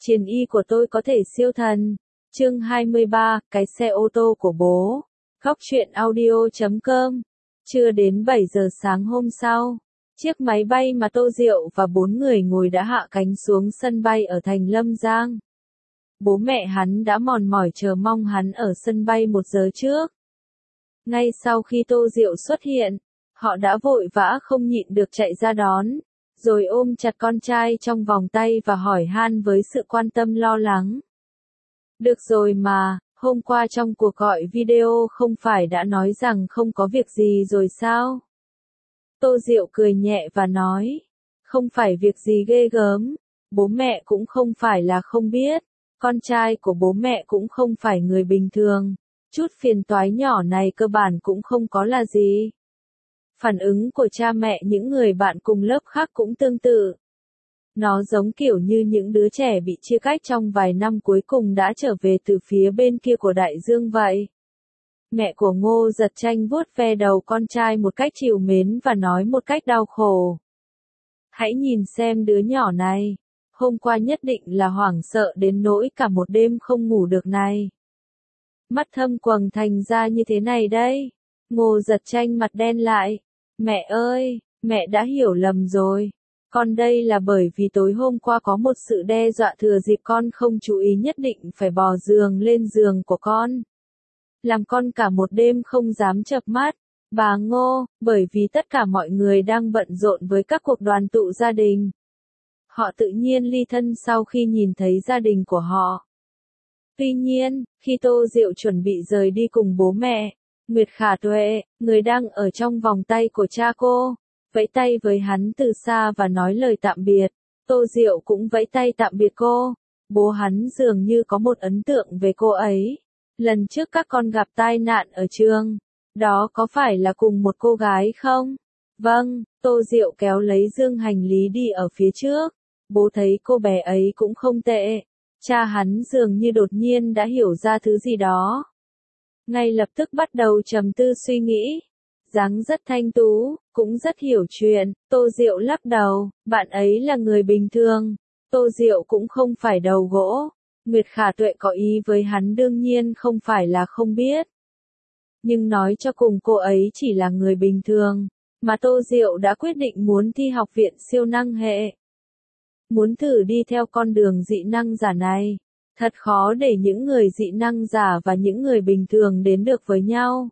Chiến y của tôi có thể siêu thần. Chương 23, cái xe ô tô của bố. Góc truyện audio.com. Chưa đến 7 giờ sáng hôm sau, chiếc máy bay mà Tô Diệu và 4 người ngồi đã hạ cánh xuống sân bay ở thành Lâm Giang. Bố mẹ hắn đã mòn mỏi chờ mong hắn ở sân bay 1 giờ trước. Ngay sau khi Tô Diệu xuất hiện, họ đã vội vã không nhịn được chạy ra đón, rồi ôm chặt con trai trong vòng tay và hỏi han với sự quan tâm lo lắng. Được rồi mà, hôm qua trong cuộc gọi video không phải đã nói rằng không có việc gì rồi sao? Tô Diệu cười nhẹ và nói, không phải việc gì ghê gớm, bố mẹ cũng không phải là không biết, con trai của bố mẹ cũng không phải người bình thường, chút phiền toái nhỏ này cơ bản cũng không có là gì. Phản ứng của cha mẹ những người bạn cùng lớp khác cũng tương tự. Nó giống kiểu như những đứa trẻ bị chia cách trong vài năm cuối cùng đã trở về từ phía bên kia của đại dương vậy. Mẹ của Ngô Giật Tranh vuốt ve đầu con trai một cách trìu mến và nói một cách đau khổ. Hãy nhìn xem đứa nhỏ này, hôm qua nhất định là hoảng sợ đến nỗi cả một đêm không ngủ được này. Mắt thâm quầng thành ra như thế này đây. Ngô Giật Tranh mặt đen lại. Mẹ ơi, mẹ đã hiểu lầm rồi. Con đây là bởi vì tối hôm qua có một sự đe dọa thừa dịp con không chú ý nhất định phải bò giường lên giường của con. Làm con cả một đêm không dám chợp mắt. Bà Ngô, bởi vì tất cả mọi người đang bận rộn với các cuộc đoàn tụ gia đình. Họ tự nhiên ly thân sau khi nhìn thấy gia đình của họ. Tuy nhiên, khi Tô Diệu chuẩn bị rời đi cùng bố mẹ, Nguyệt Khả Tuệ, người đang ở trong vòng tay của cha cô, vẫy tay với hắn từ xa và nói lời tạm biệt. Tô Diệu cũng vẫy tay tạm biệt cô. Bố hắn dường như có một ấn tượng về cô ấy. Lần trước các con gặp tai nạn ở trường, đó có phải là cùng một cô gái không? Vâng, Tô Diệu kéo lấy dương hành lý đi ở phía trước. Bố thấy cô bé ấy cũng không tệ. Cha hắn dường như đột nhiên đã hiểu ra thứ gì đó. Ngay lập tức bắt đầu trầm tư suy nghĩ. Dáng rất thanh tú, cũng rất hiểu chuyện. Tô Diệu lắc đầu, bạn ấy là người bình thường. Tô Diệu cũng không phải đầu gỗ. Nguyệt Khả Tuệ có ý với hắn đương nhiên không phải là không biết. Nhưng nói cho cùng cô ấy chỉ là người bình thường, mà Tô Diệu đã quyết định muốn thi học viện siêu năng hệ. Muốn thử đi theo con đường dị năng giả này. Thật khó để những người dị năng giả và những người bình thường đến được với nhau.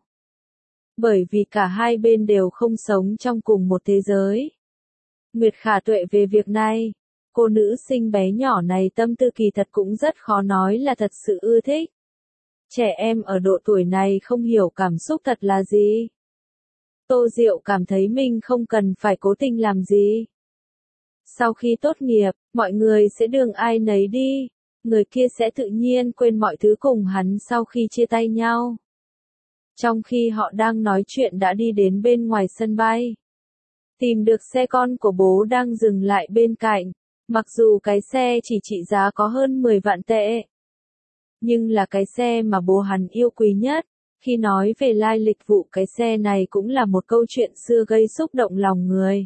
Bởi vì cả hai bên đều không sống trong cùng một thế giới. Nguyệt Khả Tuệ về việc này, cô nữ sinh bé nhỏ này tâm tư kỳ thật cũng rất khó nói là thật sự ưa thích. Trẻ em ở độ tuổi này không hiểu cảm xúc thật là gì. Tô Diệu cảm thấy mình không cần phải cố tình làm gì. Sau khi tốt nghiệp, mọi người sẽ đường ai nấy đi. Người kia sẽ tự nhiên quên mọi thứ cùng hắn sau khi chia tay nhau. Trong khi họ đang nói chuyện đã đi đến bên ngoài sân bay. Tìm được xe con của bố đang dừng lại bên cạnh. Mặc dù cái xe chỉ trị giá có hơn 10 vạn tệ. Nhưng là cái xe mà bố hắn yêu quý nhất. Khi nói về lai lịch vụ cái xe này cũng là một câu chuyện xưa gây xúc động lòng người.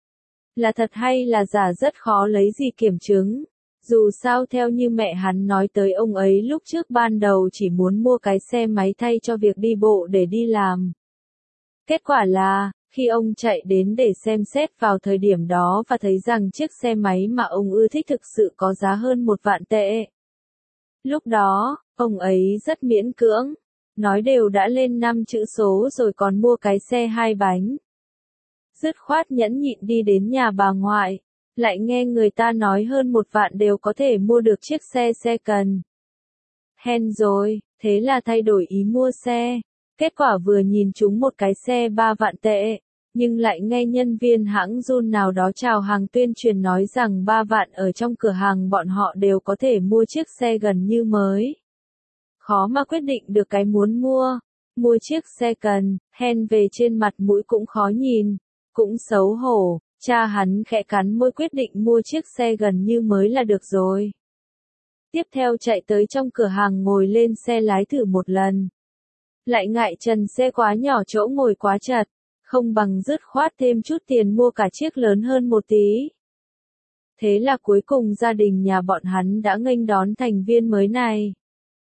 Là thật hay là giả rất khó lấy gì kiểm chứng. Dù sao theo như mẹ hắn nói tới ông ấy lúc trước ban đầu chỉ muốn mua cái xe máy thay cho việc đi bộ để đi làm. Kết quả là, khi ông chạy đến để xem xét vào thời điểm đó và thấy rằng chiếc xe máy mà ông ưa thích thực sự có giá hơn 1 vạn tệ. Lúc đó, ông ấy rất miễn cưỡng, nói đều đã lên 5 chữ số rồi còn mua cái xe 2 bánh. Dứt khoát nhẫn nhịn đi đến nhà bà ngoại. Lại nghe người ta nói hơn 1 vạn đều có thể mua được chiếc xe second. Hèn rồi, thế là thay đổi ý mua xe. Kết quả vừa nhìn trúng một cái xe 3 vạn tệ, nhưng lại nghe nhân viên hãng Jun nào đó chào hàng tuyên truyền nói rằng 3 vạn ở trong cửa hàng bọn họ đều có thể mua chiếc xe gần như mới. Khó mà quyết định được cái muốn mua. Mua chiếc second, hand về trên mặt mũi cũng khó nhìn, cũng xấu hổ. Cha hắn khẽ cắn môi quyết định mua chiếc xe gần như mới là được rồi. Tiếp theo chạy tới trong cửa hàng ngồi lên xe lái thử một lần. Lại ngại trần xe quá nhỏ chỗ ngồi quá chật, không bằng dứt khoát thêm chút tiền mua cả chiếc lớn hơn một tí. Thế là cuối cùng gia đình nhà bọn hắn đã nghênh đón thành viên mới này.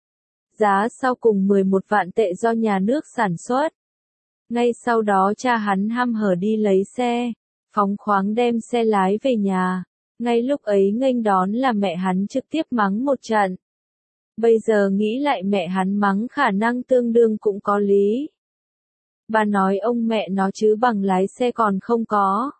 Giá sau cùng 11 vạn tệ do nhà nước sản xuất. Ngay sau đó cha hắn hăm hở đi lấy xe, phóng khoáng đem xe lái về nhà. Ngay lúc ấy nghênh đón là mẹ hắn trực tiếp mắng một trận. Bây giờ nghĩ lại mẹ hắn mắng khả năng tương đương cũng có lý. Bà nói ông mẹ nó chứ bằng lái xe còn không có.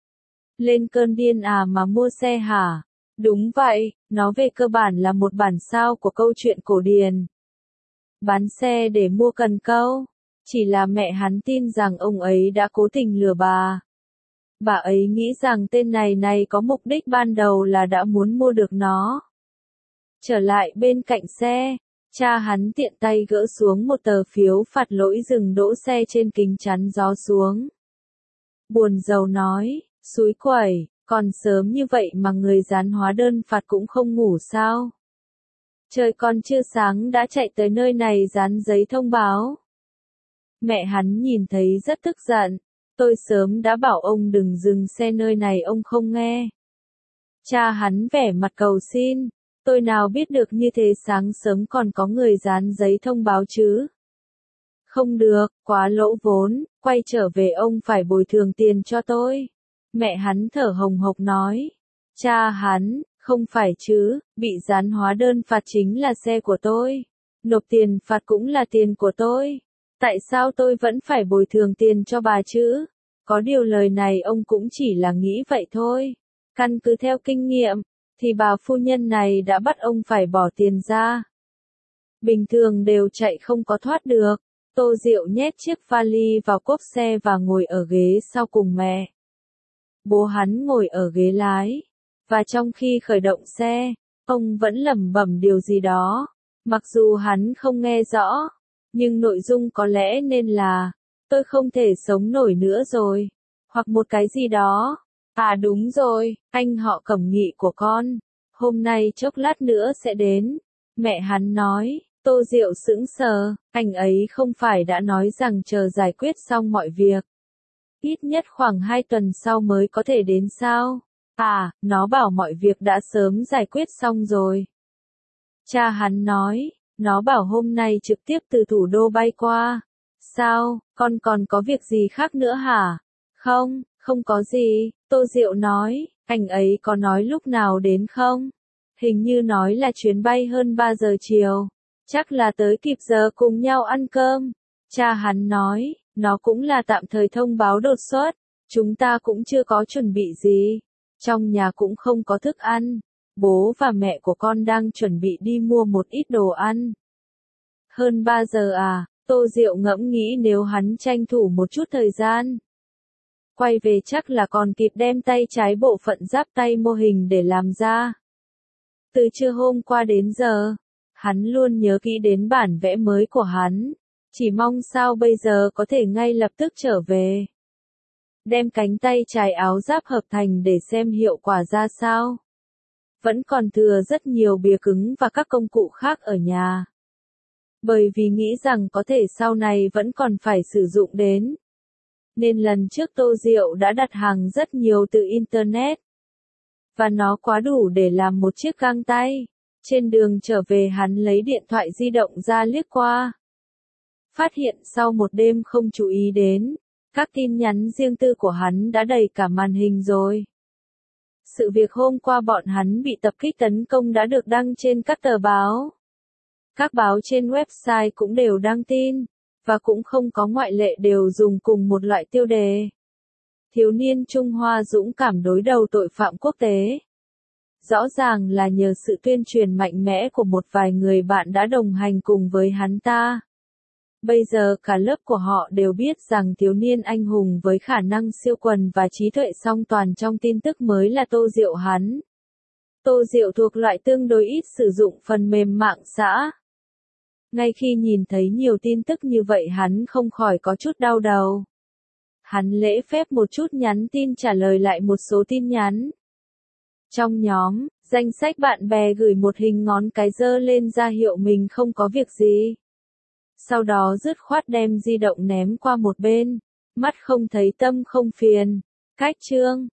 Lên cơn điên à mà mua xe hả? Đúng vậy, nó về cơ bản là một bản sao của câu chuyện cổ điển. Bán xe để mua cần câu. Chỉ là mẹ hắn tin rằng ông ấy đã cố tình lừa bà. Bà ấy nghĩ rằng tên này có mục đích ban đầu là đã muốn mua được nó. Trở lại bên cạnh xe, cha hắn tiện tay gỡ xuống một tờ phiếu phạt lỗi dừng đỗ xe trên kính chắn gió xuống. Buồn rầu nói, xúi quẩy, còn sớm như vậy mà người dán hóa đơn phạt cũng không ngủ sao? Trời còn chưa sáng đã chạy tới nơi này dán giấy thông báo. Mẹ hắn nhìn thấy rất tức giận, tôi sớm đã bảo ông đừng dừng xe nơi này ông không nghe. Cha hắn vẻ mặt cầu xin, tôi nào biết được như thế sáng sớm còn có người dán giấy thông báo chứ. Không được, quá lỗ vốn, quay trở về ông phải bồi thường tiền cho tôi. Mẹ hắn thở hồng hộc nói. Cha hắn, không phải chứ, bị dán hóa đơn phạt chính là xe của tôi. Nộp tiền phạt cũng là tiền của tôi. Tại sao tôi vẫn phải bồi thường tiền cho bà chứ? Có điều lời này ông cũng chỉ là nghĩ vậy thôi. Căn cứ theo kinh nghiệm, thì bà phu nhân này đã bắt ông phải bỏ tiền ra. Bình thường đều chạy không có thoát được. Tô Diệu nhét chiếc vali vào cốp xe và ngồi ở ghế sau cùng mẹ. Bố hắn ngồi ở ghế lái. Và trong khi khởi động xe, ông vẫn lẩm bẩm điều gì đó. Mặc dù hắn không nghe rõ, nhưng nội dung có lẽ nên là, tôi không thể sống nổi nữa rồi. Hoặc một cái gì đó. À đúng rồi, anh họ Cẩm Nghị của con. Hôm nay chốc lát nữa sẽ đến. Mẹ hắn nói. Tô Diệu sững sờ, anh ấy không phải đã nói rằng chờ giải quyết xong mọi việc. Ít nhất khoảng 2 tuần sau mới có thể đến sao? À, nó bảo mọi việc đã sớm giải quyết xong rồi. Cha hắn nói, nó bảo hôm nay trực tiếp từ thủ đô bay qua. Sao, con còn có việc gì khác nữa hả? Không, không có gì, Tô Diệu nói, anh ấy có nói lúc nào đến không? Hình như nói là chuyến bay hơn 3 giờ chiều. Chắc là tới kịp giờ cùng nhau ăn cơm. Cha hắn nói, nó cũng là tạm thời thông báo đột xuất. Chúng ta cũng chưa có chuẩn bị gì. Trong nhà cũng không có thức ăn. Bố và mẹ của con đang chuẩn bị đi mua một ít đồ ăn. Hơn 3 giờ à, Tô Diệu ngẫm nghĩ nếu hắn tranh thủ một chút thời gian. Quay về chắc là còn kịp đem tay trái bộ phận giáp tay mô hình để làm ra. Từ trưa hôm qua đến giờ. Hắn luôn nhớ kỹ đến bản vẽ mới của hắn. Chỉ mong sao bây giờ có thể ngay lập tức trở về. Đem cánh tay trái áo giáp hợp thành để xem hiệu quả ra sao. Vẫn còn thừa rất nhiều bìa cứng và các công cụ khác ở nhà. Bởi vì nghĩ rằng có thể sau này vẫn còn phải sử dụng đến. Nên lần trước Tô Diệu đã đặt hàng rất nhiều từ Internet. Và nó quá đủ để làm một chiếc găng tay. Trên đường trở về hắn lấy điện thoại di động ra liếc qua. Phát hiện sau một đêm không chú ý đến, các tin nhắn riêng tư của hắn đã đầy cả màn hình rồi. Sự việc hôm qua bọn hắn bị tập kích tấn công đã được đăng trên các tờ báo. Các báo trên website cũng đều đăng tin, và cũng không có ngoại lệ đều dùng cùng một loại tiêu đề. Thiếu niên Trung Hoa dũng cảm đối đầu tội phạm quốc tế. Rõ ràng là nhờ sự tuyên truyền mạnh mẽ của một vài người bạn đã đồng hành cùng với hắn ta. Bây giờ cả lớp của họ đều biết rằng thiếu niên anh hùng với khả năng siêu quần và trí tuệ song toàn trong tin tức mới là Tô Diệu hắn. Tô Diệu thuộc loại tương đối ít sử dụng phần mềm mạng xã. Ngay khi nhìn thấy nhiều tin tức như vậy hắn không khỏi có chút đau đầu. Hắn lễ phép một chút nhắn tin trả lời lại một số tin nhắn. Trong nhóm, danh sách bạn bè gửi một hình ngón cái giơ lên ra hiệu mình không có việc gì. Sau đó dứt khoát đem di động ném qua một bên. Mắt không thấy tâm không phiền. Cách chương